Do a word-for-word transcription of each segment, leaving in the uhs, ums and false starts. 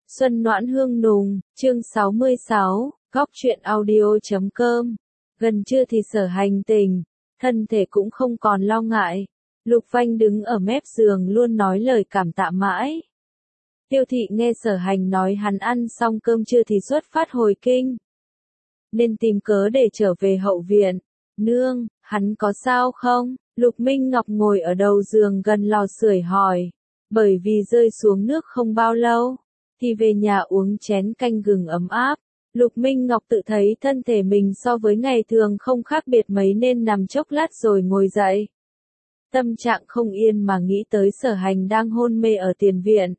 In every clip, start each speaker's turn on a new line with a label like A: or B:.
A: Xuân Noãn Hương Nùng, chương sáu mươi sáu, góc truyện audio.com. Gần trưa thì Sở Hành tỉnh, thân thể cũng không còn lo ngại. Lục Vanh đứng ở mép giường luôn nói lời cảm tạ mãi. Tiêu Thị nghe Sở Hành nói hắn ăn xong cơm trưa thì xuất phát hồi kinh, nên tìm cớ để trở về hậu viện. Nương, hắn có sao không? Lục Minh Ngọc ngồi ở đầu giường gần lò sưởi hỏi. Bởi vì rơi xuống nước không bao lâu, thì về nhà uống chén canh gừng ấm áp. Lục Minh Ngọc tự thấy thân thể mình so với ngày thường không khác biệt mấy nên nằm chốc lát rồi ngồi dậy. Tâm trạng không yên mà nghĩ tới Sở Hành đang hôn mê ở tiền viện.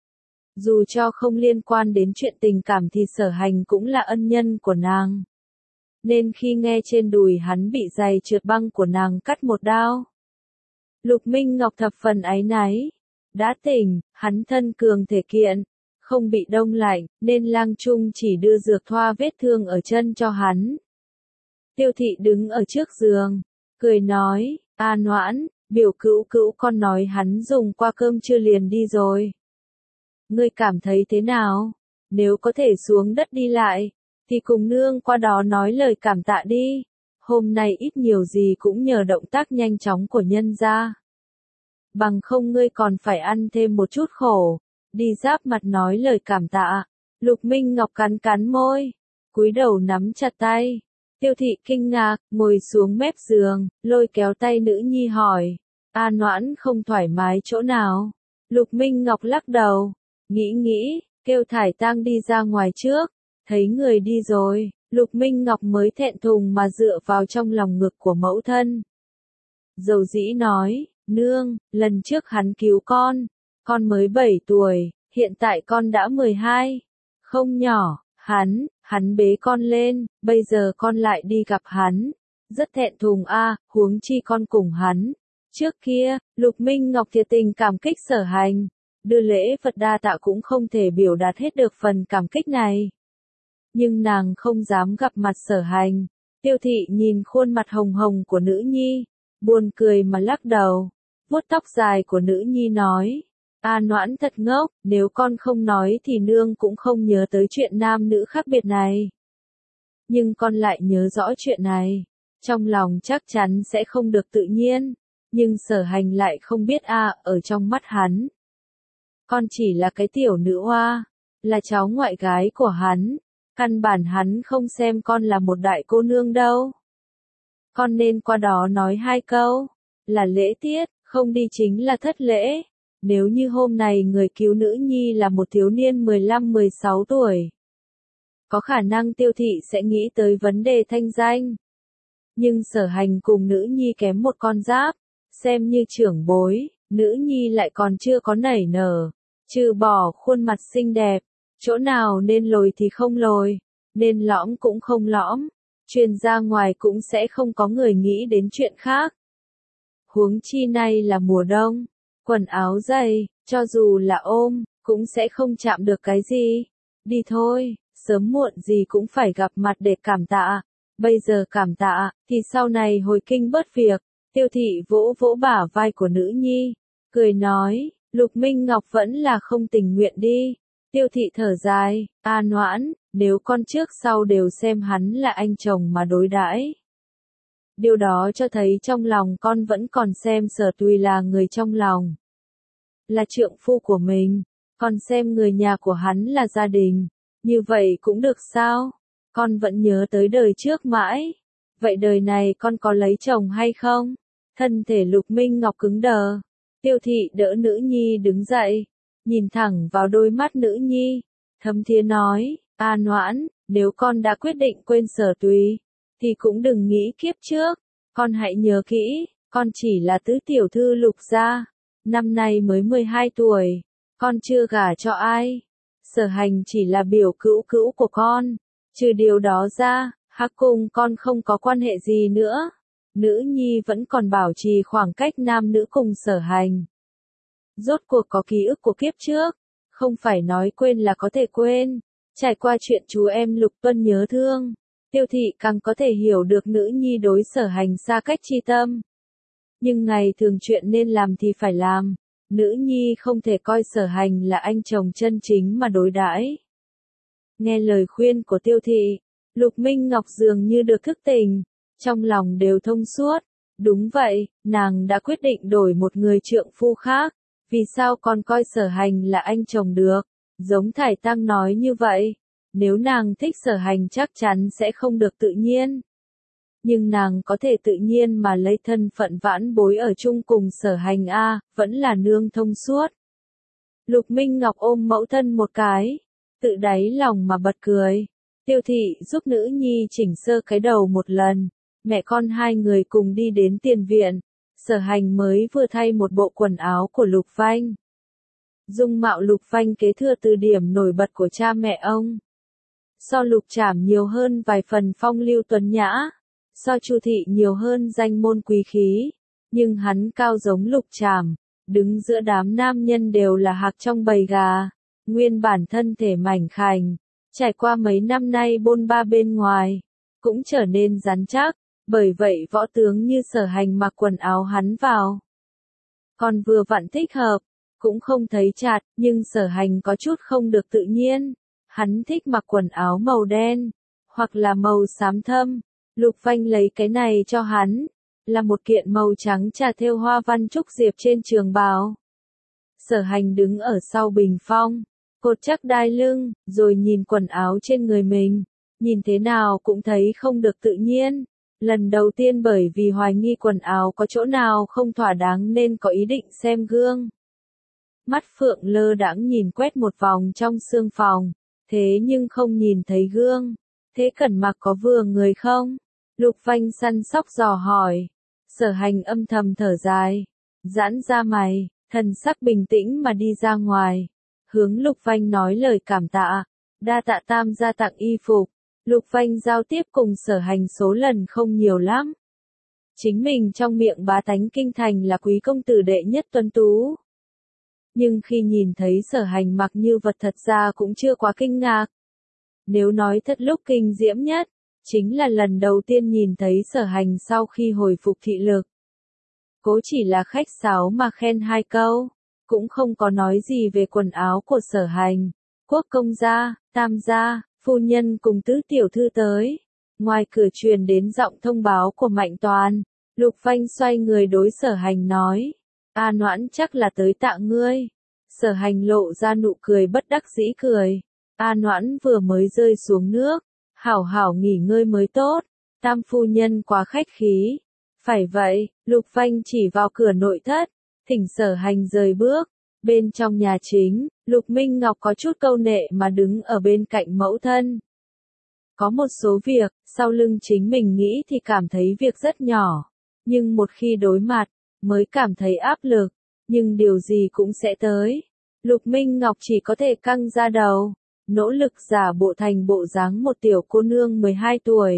A: Dù cho không liên quan đến chuyện tình cảm thì Sở Hành cũng là ân nhân của nàng. Nên khi nghe trên đùi hắn bị giày trượt băng của nàng cắt một đao, Lục Minh Ngọc thập phần áy náy. Đã tỉnh, hắn thân cường thể kiện, không bị đông lạnh, nên Lang Trung chỉ đưa dược thoa vết thương ở chân cho hắn. Tiêu Thị đứng ở trước giường, cười nói, a Noãn, biểu cữu cữu con nói hắn dùng qua cơm trưa liền đi rồi. Ngươi cảm thấy thế nào? Nếu có thể xuống đất đi lại, thì cùng nương qua đó nói lời cảm tạ đi. Hôm nay ít nhiều gì cũng nhờ động tác nhanh chóng của nhân gia. Bằng không ngươi còn phải ăn thêm một chút khổ. Đi giáp mặt nói lời cảm tạ. Lục Minh Ngọc cắn cắn môi, cúi đầu nắm chặt tay. Tiêu Thị kinh ngạc, ngồi xuống mép giường, lôi kéo tay nữ nhi hỏi, a Noãn không thoải mái chỗ nào? Lục Minh Ngọc lắc đầu, nghĩ nghĩ, kêu Thải Tang đi ra ngoài trước. Thấy người đi rồi, Lục Minh Ngọc mới thẹn thùng mà dựa vào trong lòng ngực của mẫu thân. Dầu dĩ nói, nương, lần trước hắn cứu con, con mới bảy tuổi, hiện tại con đã mười hai, không nhỏ, hắn, hắn bế con lên, bây giờ con lại đi gặp hắn, rất thẹn thùng a, à, huống chi con cùng hắn. Trước kia, Lục Minh Ngọc thiệt tình cảm kích Sở Hành, đưa lễ Phật đa tạ cũng không thể biểu đạt hết được phần cảm kích này. Nhưng nàng không dám gặp mặt Sở Hành. Tiêu Thị nhìn khuôn mặt hồng hồng của nữ nhi, buồn cười mà lắc đầu, vuốt tóc dài của nữ nhi nói, a Noãn thật ngốc, nếu con không nói thì nương cũng không nhớ tới chuyện nam nữ khác biệt này. Nhưng con lại nhớ rõ chuyện này, trong lòng chắc chắn sẽ không được tự nhiên, nhưng Sở Hành lại không biết a, à, ở trong mắt hắn, con chỉ là cái tiểu nữ hoa, là cháu ngoại gái của hắn. Căn bản hắn không xem con là một đại cô nương đâu. Con nên qua đó nói hai câu, là lễ tiết, không đi chính là thất lễ. Nếu như hôm nay người cứu nữ nhi là một thiếu niên mười lăm mười sáu tuổi, có khả năng Tiêu Thị sẽ nghĩ tới vấn đề thanh danh. Nhưng Sở Hành cùng nữ nhi kém một con giáp, xem như trưởng bối, nữ nhi lại còn chưa có nảy nở, trừ bỏ khuôn mặt xinh đẹp. Chỗ nào nên lồi thì không lồi, nên lõm cũng không lõm, truyền ra ngoài cũng sẽ không có người nghĩ đến chuyện khác. Huống chi nay là mùa đông, quần áo dày, cho dù là ôm, cũng sẽ không chạm được cái gì. Đi thôi, sớm muộn gì cũng phải gặp mặt để cảm tạ. Bây giờ cảm tạ, thì sau này hồi kinh bớt việc. Tiêu Thị vỗ vỗ bả vai của nữ nhi, cười nói, Lục Minh Ngọc vẫn là không tình nguyện đi. Tiêu Thị thở dài, a Noãn, nếu con trước sau đều xem hắn là anh chồng mà đối đãi, điều đó cho thấy trong lòng con vẫn còn xem Sở Tùy là người trong lòng, là trượng phu của mình, còn xem người nhà của hắn là gia đình, như vậy cũng được sao? Con vẫn nhớ tới đời trước mãi, vậy đời này con có lấy chồng hay không? Thân thể Lục Minh Ngọc cứng đờ, Tiêu Thị đỡ nữ nhi đứng dậy, nhìn thẳng vào đôi mắt nữ nhi, thấm thía nói, a Noãn, nếu con đã quyết định quên Sở Tùy, thì cũng đừng nghĩ kiếp trước, con hãy nhớ kỹ, con chỉ là tứ tiểu thư Lục gia, năm nay mới mười hai tuổi, con chưa gả cho ai, Sở Hành chỉ là biểu cữu cữu của con, trừ điều đó ra, hắc cùng con không có quan hệ gì nữa. Nữ nhi vẫn còn bảo trì khoảng cách nam nữ cùng Sở Hành. Rốt cuộc có ký ức của kiếp trước, không phải nói quên là có thể quên. Trải qua chuyện chú em Lục Tuân nhớ thương, Tiêu Thị càng có thể hiểu được nữ nhi đối Sở Hành xa cách chi tâm. Nhưng ngày thường chuyện nên làm thì phải làm, Nữ nhi không thể coi Sở Hành là anh chồng chân chính mà đối đãi. Nghe lời khuyên của Tiêu thị, Lục Minh Ngọc dường như được thức tỉnh, trong lòng đều thông suốt. Đúng vậy, nàng đã quyết định đổi một người trượng phu khác, vì sao còn coi Sở Hành là anh chồng được, giống Thải Tăng nói như vậy, nếu nàng thích Sở Hành chắc chắn sẽ không được tự nhiên. Nhưng nàng có thể tự nhiên mà lấy thân phận vãn bối ở chung cùng Sở Hành a, vẫn là nương thông suốt. Lục Minh Ngọc ôm mẫu thân một cái, tự đáy lòng mà bật cười. Tiêu thị giúp nữ nhi chỉnh sơ cái đầu một lần, mẹ con hai người cùng đi đến tiền viện, Sở Hành mới vừa thay một bộ quần áo của Lục Vanh. Dung mạo Lục Vanh kế thừa từ điểm nổi bật của cha mẹ ông. So Lục Trảm nhiều hơn vài phần phong lưu tuấn nhã, so Chu thị nhiều hơn danh môn quý khí, nhưng hắn cao giống Lục Trảm, đứng giữa đám nam nhân đều là hạc trong bầy gà, nguyên bản thân thể mảnh khảnh, trải qua mấy năm nay bôn ba bên ngoài, cũng trở nên rắn chắc, bởi vậy võ tướng như Sở Hành mặc quần áo hắn vào. Còn vừa vặn thích hợp, cũng không thấy chặt, nhưng Sở Hành có chút không được tự nhiên, hắn thích mặc quần áo màu đen, hoặc là màu xám thâm. Lục Vanh lấy cái này cho hắn, là một kiện màu trắng trà thêu hoa văn trúc diệp trên trường bào. Sở Hành đứng ở sau bình phong, cột chắc đai lưng, rồi nhìn quần áo trên người mình, nhìn thế nào cũng thấy không được tự nhiên. Lần đầu tiên bởi vì hoài nghi quần áo có chỗ nào không thỏa đáng nên có ý định xem gương. Mắt Phượng lơ đãng nhìn quét một vòng trong sương phòng, thế nhưng không nhìn thấy gương. Thế Cẩn Mặc có vừa người không? Lục Vanh săn sóc dò hỏi. Sở Hành âm thầm thở dài, giãn ra mày, thần sắc bình tĩnh mà đi ra ngoài, hướng Lục Vanh nói lời cảm tạ, đa tạ tam gia tặng y phục. Lục Vanh giao tiếp cùng Sở Hành số lần không nhiều lắm. Chính mình trong miệng bá tánh kinh thành là quý công tử đệ nhất tuấn tú. Nhưng khi nhìn thấy Sở Hành mặc như vật thật ra cũng chưa quá kinh ngạc. Nếu nói thật lúc kinh diễm nhất, chính là lần đầu tiên nhìn thấy Sở Hành sau khi hồi phục thị lực. Cố chỉ là khách sáo mà khen hai câu, cũng không có nói gì về quần áo của Sở Hành. Quốc công gia, tam gia, phu nhân cùng tứ tiểu thư tới. Ngoài cửa truyền đến giọng thông báo của Mạnh Toàn. Lục Vanh xoay người đối Sở Hành nói. A Noãn chắc là tới tạ ngươi. Sở Hành lộ ra nụ cười bất đắc dĩ cười. A Noãn vừa mới rơi xuống nước, hảo hảo nghỉ ngơi mới tốt. Tam phu nhân quá khách khí. Phải vậy, Lục Vanh chỉ vào cửa nội thất, thỉnh Sở Hành rời bước. Bên trong nhà chính, Lục Minh Ngọc có chút câu nệ mà đứng ở bên cạnh mẫu thân. Có một số việc, sau lưng chính mình nghĩ thì cảm thấy việc rất nhỏ, nhưng một khi đối mặt, mới cảm thấy áp lực, nhưng điều gì cũng sẽ tới. Lục Minh Ngọc chỉ có thể căng ra đầu, nỗ lực giả bộ thành bộ dáng một tiểu cô nương mười hai tuổi.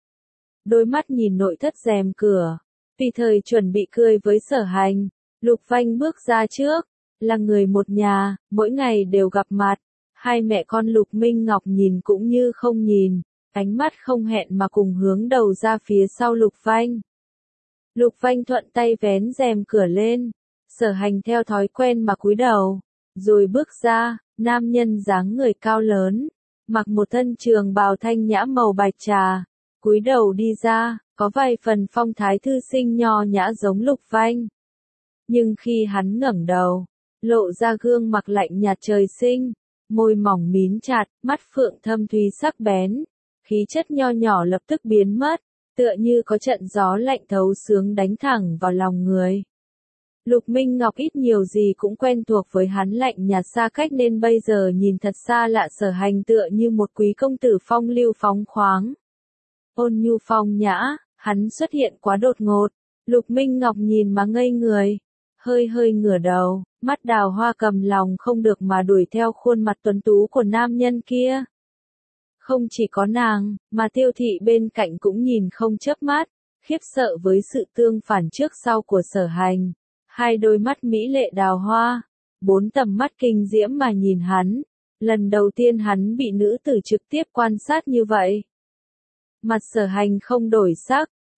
A: Đôi mắt nhìn nội thất rèm cửa, tùy thời chuẩn bị cười với Sở Hành, Lục Vanh bước ra trước. Là người một nhà, mỗi ngày đều gặp mặt, hai mẹ con Lục Minh Ngọc nhìn cũng như không nhìn, ánh mắt không hẹn mà cùng hướng đầu ra phía sau Lục Vanh. Lục Vanh thuận tay vén rèm cửa lên, Sở Hành theo thói quen mà cúi đầu, rồi bước ra, nam nhân dáng người cao lớn, mặc một thân trường bào thanh nhã màu bạch trà, cúi đầu đi ra, có vài phần phong thái thư sinh nho nhã giống Lục Vanh. Nhưng khi hắn ngẩng đầu, lộ ra gương mặt lạnh nhạt trời sinh, môi mỏng mím chặt, mắt phượng thâm thúy sắc bén, khí chất nho nhỏ lập tức biến mất, tựa như có trận gió lạnh thấu xướng đánh thẳng vào lòng người. Lục Minh Ngọc ít nhiều gì cũng quen thuộc với hắn lạnh nhạt xa cách nên bây giờ nhìn thật xa lạ. Sở Hành tựa như một quý công tử phong lưu phóng khoáng. Ôn nhu phong nhã, hắn xuất hiện quá đột ngột, Lục Minh Ngọc nhìn mà ngây người, hơi hơi ngửa đầu, mắt đào hoa cầm lòng không được mà đuổi theo khuôn mặt tuấn tú của nam nhân kia. Không chỉ có nàng, mà Tiêu thị bên cạnh cũng nhìn không chớp mắt, khiếp sợ với sự tương phản trước sau của Sở Hành. Hai đôi mắt mỹ lệ đào hoa, bốn tầm mắt kinh diễm mà nhìn hắn, lần đầu tiên hắn bị nữ tử trực tiếp quan sát như vậy. Mặt Sở Hành không đổi sắc,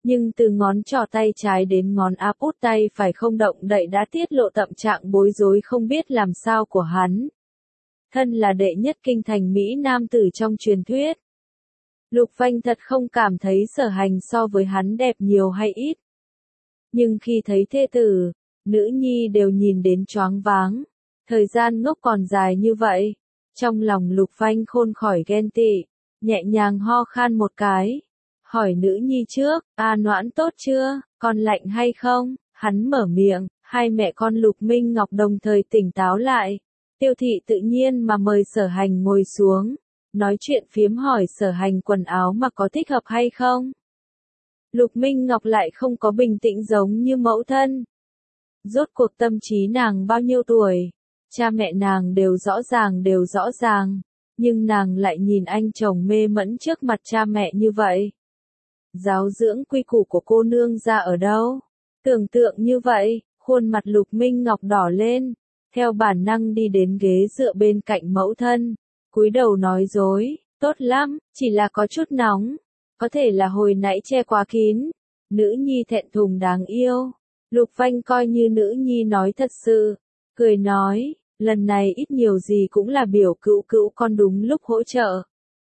A: Nhưng từ ngón trỏ tay trái đến ngón áp út tay phải không động đậy đã tiết lộ tâm trạng bối rối không biết làm sao của hắn. Thân là đệ nhất kinh thành Mỹ nam tử trong truyền thuyết. Lục Vanh thật không cảm thấy Sở Hành so với hắn đẹp nhiều hay ít. Nhưng khi thấy thê tử, nữ nhi đều nhìn đến choáng váng. Thời gian ngốc còn dài như vậy. Trong lòng Lục Vanh khôn khỏi ghen tị, nhẹ nhàng ho khan một cái. Hỏi nữ nhi trước, a Noãn tốt chưa, con lạnh hay không? Hắn mở miệng, hai mẹ con Lục Minh Ngọc đồng thời tỉnh táo lại. Tiêu thị tự nhiên mà mời Sở Hành ngồi xuống. Nói chuyện phiếm hỏi Sở Hành quần áo mà có thích hợp hay không. Lục Minh Ngọc lại không có bình tĩnh giống như mẫu thân. Rốt cuộc tâm trí nàng bao nhiêu tuổi, cha mẹ nàng đều rõ ràng đều rõ ràng, nhưng nàng lại nhìn anh chồng mê mẫn trước mặt cha mẹ như vậy. Giáo dưỡng quy củ của cô nương ra ở đâu? Tưởng tượng như vậy, khuôn mặt Lục Minh Ngọc đỏ lên, theo bản năng đi đến ghế dựa bên cạnh mẫu thân. Cúi đầu nói dối, tốt lắm, chỉ là có chút nóng, có thể là hồi nãy che quá kín. Nữ nhi thẹn thùng đáng yêu. Lục Vanh coi như nữ nhi nói thật sự, cười nói, lần này ít nhiều gì cũng là biểu cữu cữu con đúng lúc hỗ trợ.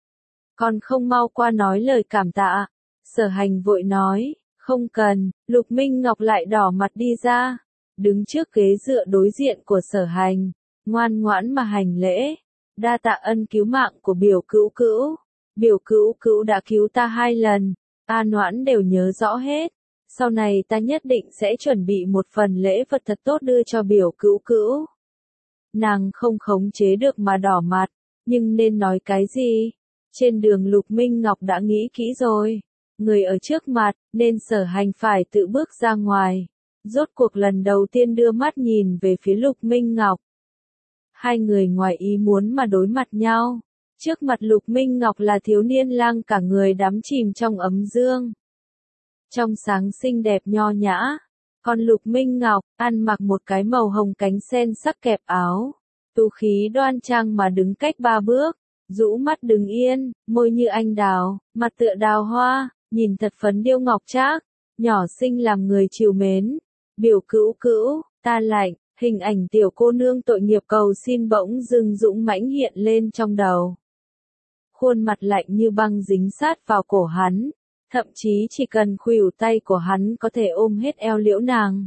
A: Con không mau qua nói lời cảm tạ. Sở Hành vội nói, không cần. Lục Minh Ngọc lại đỏ mặt đi ra, đứng trước ghế dựa đối diện của Sở Hành, ngoan ngoãn mà hành lễ. Đa tạ ân cứu mạng của biểu cữu cữu. Biểu cữu cữu đã cứu ta hai lần, A Noãn đều nhớ rõ hết. Sau này ta nhất định sẽ chuẩn bị một phần lễ vật thật tốt đưa cho biểu cữu cữu. Nàng không khống chế được mà đỏ mặt, nhưng nên nói cái gì? Trên đường Lục Minh Ngọc đã nghĩ kỹ rồi. Người ở trước mặt, nên Sở Hành phải tự bước ra ngoài. Rốt cuộc lần đầu tiên đưa mắt nhìn về phía Lục Minh Ngọc. Hai người ngoài ý muốn mà đối mặt nhau. Trước mặt Lục Minh Ngọc là thiếu niên lang cả người đắm chìm trong ấm dương. Trong sáng xinh đẹp nho nhã. Còn Lục Minh Ngọc, ăn mặc một cái màu hồng cánh sen sắc kẹp áo. Tú khí đoan trang mà đứng cách ba bước. Rũ mắt đứng yên, môi như anh đào, mặt tựa đào hoa, nhìn thật phấn điêu ngọc trác. Nhỏ xinh làm người trìu mến. Biểu cữu cữu, ta lạnh. Hình ảnh tiểu cô nương tội nghiệp cầu xin bỗng dưng dũng mãnh hiện lên trong đầu. Khuôn mặt lạnh như băng dính sát vào cổ hắn, thậm chí chỉ cần khuỷu tay của hắn có thể ôm hết eo liễu nàng.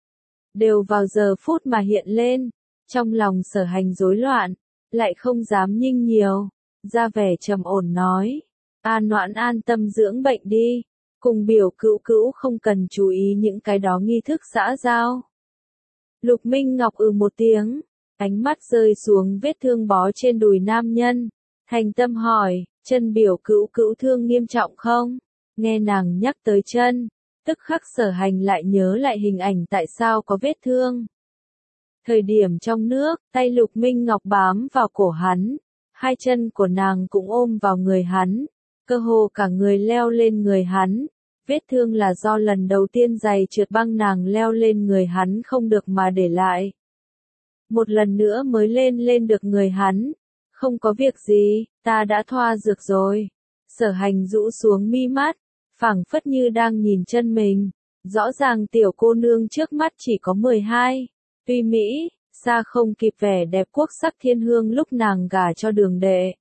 A: Đều vào giờ phút mà hiện lên, trong lòng Sở Hành rối loạn, lại không dám nhinh nhiều, ra vẻ trầm ổn nói, A Noãn an tâm dưỡng bệnh đi, cùng biểu cữu cữu không cần chú ý những cái đó nghi thức xã giao. Lục Minh Ngọc ừ một tiếng, ánh mắt rơi xuống vết thương bó trên đùi nam nhân, thành tâm hỏi, chân biểu cữu cữu thương nghiêm trọng không? Nghe nàng nhắc tới chân, tức khắc Sở Hành lại nhớ lại hình ảnh tại sao có vết thương. Thời điểm trong nước, tay Lục Minh Ngọc bám vào cổ hắn, hai chân của nàng cũng ôm vào người hắn, cơ hồ cả người leo lên người hắn. Vết thương là do lần đầu tiên giày trượt băng nàng leo lên người hắn không được mà để lại. Một lần nữa mới lên lên được người hắn. Không có việc gì, ta đã thoa dược rồi. Sở Hành rũ xuống mi mắt, phảng phất như đang nhìn chân mình. Rõ ràng tiểu cô nương trước mắt chỉ có mười hai. Tuy Mỹ, xa không kịp vẻ đẹp quốc sắc thiên hương lúc nàng gả cho Đường Đệ.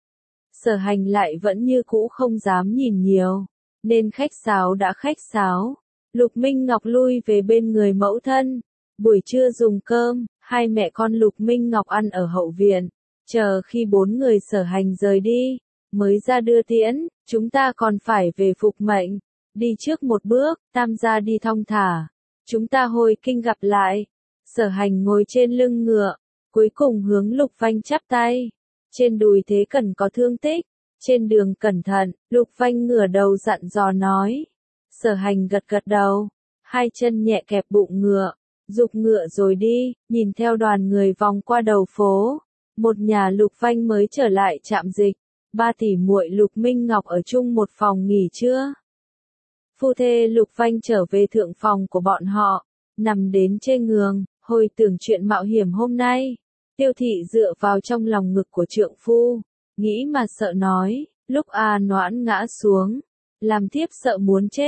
A: Sở Hành lại vẫn như cũ không dám nhìn nhiều. Nên khách sáo đã khách sáo. Lục Minh Ngọc lui về bên người mẫu thân. Buổi trưa dùng cơm, hai mẹ con Lục Minh Ngọc ăn ở hậu viện. Chờ khi bốn người Sở Hành rời đi, mới ra đưa tiễn, chúng ta còn phải về phục mệnh. Đi trước một bước, tam gia đi thong thả. Chúng ta hồi kinh gặp lại. Sở Hành ngồi trên lưng ngựa, cuối cùng hướng Lục Vanh chắp tay. Trên đùi thế cần có thương tích. Trên đường cẩn thận, Lục Vanh ngửa đầu dặn dò nói. Sở Hành gật gật đầu, hai chân nhẹ kẹp bụng ngựa, giục ngựa rồi đi, nhìn theo đoàn người vòng qua đầu phố. Một nhà Lục Vanh mới trở lại trạm dịch, ba tỷ muội Lục Minh Ngọc ở chung một phòng nghỉ trưa. Phu thê Lục Vanh trở về thượng phòng của bọn họ, nằm đến trên giường, hồi tưởng chuyện mạo hiểm hôm nay. Tiêu thị dựa vào trong lòng ngực của trượng phu. Nghĩ mà sợ nói, lúc A Noãn ngã xuống, làm thiếp sợ muốn chết,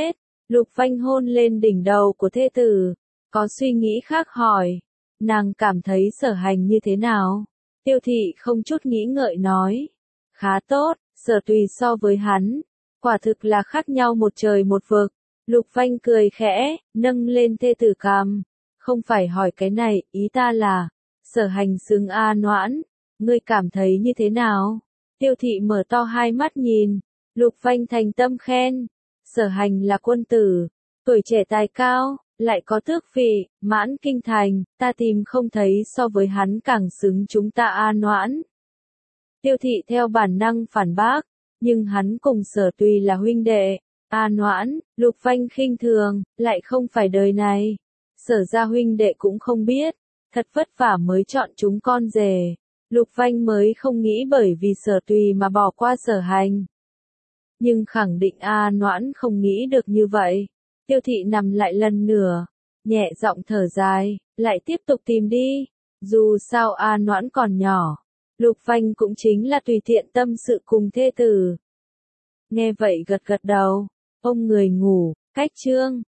A: Lục Vanh hôn lên đỉnh đầu của thê tử, có suy nghĩ khác hỏi, nàng cảm thấy Sở Hành như thế nào? Tiêu thị không chút nghĩ ngợi nói, khá tốt, Sở Tùy so với hắn, quả thực là khác nhau một trời một vực. Lục Vanh cười khẽ, nâng lên thê tử cằm, không phải hỏi cái này, ý ta là, Sở Hành xứng A Noãn, ngươi cảm thấy như thế nào? Tiêu thị mở to hai mắt nhìn, Lục Vanh thành tâm khen, Sở Hành là quân tử, tuổi trẻ tài cao, lại có tước vị, mãn kinh thành, ta tìm không thấy so với hắn càng xứng chúng ta A Noãn. Tiêu thị theo bản năng phản bác, nhưng hắn cùng Sở Tùy là huynh đệ, A Noãn, Lục Vanh khinh thường, lại không phải đời này. Sở gia huynh đệ cũng không biết, thật vất vả mới chọn chúng con rể. Lục Vanh mới không nghĩ bởi vì Sở Tùy mà bỏ qua Sở Hành. Nhưng khẳng định A Noãn không nghĩ được như vậy. Tiêu thị nằm lại lần nữa, nhẹ giọng thở dài, lại tiếp tục tìm đi. Dù sao A Noãn còn nhỏ, Lục Vanh cũng chính là tùy tiện tâm sự cùng thê tử. Nghe vậy gật gật đầu, ông người ngủ, cách chương.